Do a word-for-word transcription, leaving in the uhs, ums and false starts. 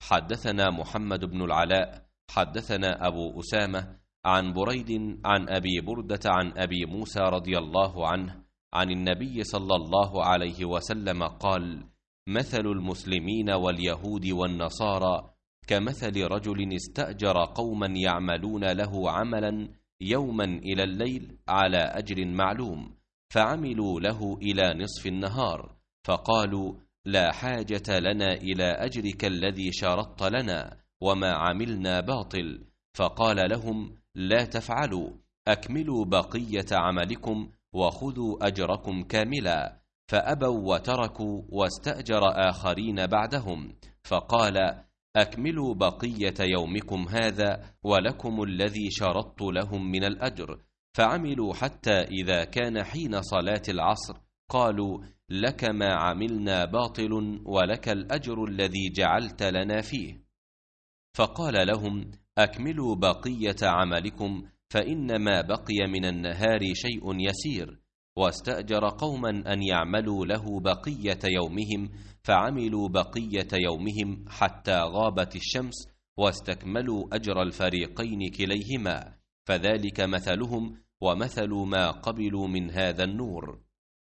حدثنا محمد بن العلاء حدثنا أبو أسامة عن بريد عن أبي بردة عن أبي موسى رضي الله عنه عن النبي صلى الله عليه وسلم قال: مثل المسلمين واليهود والنصارى كمثل رجل استأجر قوما يعملون له عملا يوما إلى الليل على أجر معلوم، فعملوا له إلى نصف النهار، فقالوا: لا حاجة لنا إلى أجرك الذي شرطت لنا، وما عملنا باطل. فقال لهم: لا تفعلوا، أكملوا بقية عملكم وخذوا أجركم كاملا. فأبوا وتركوا، واستأجر آخرين بعدهم، فقال: أكملوا بقية يومكم هذا ولكم الذي شرطت لهم من الأجر. فعملوا حتى إذا كان حين صلاة العصر قالوا: لك ما عملنا باطل ولك الأجر الذي جعلت لنا فيه. فقال لهم: أكملوا بقية عملكم، فإنما بقي من النهار شيء يسير. واستأجر قوما أن يعملوا له بقية يومهم، فعملوا بقية يومهم حتى غابت الشمس، واستكملوا أجر الفريقين كليهما، فذلك مثلهم ومثل ما قبلوا من هذا النور.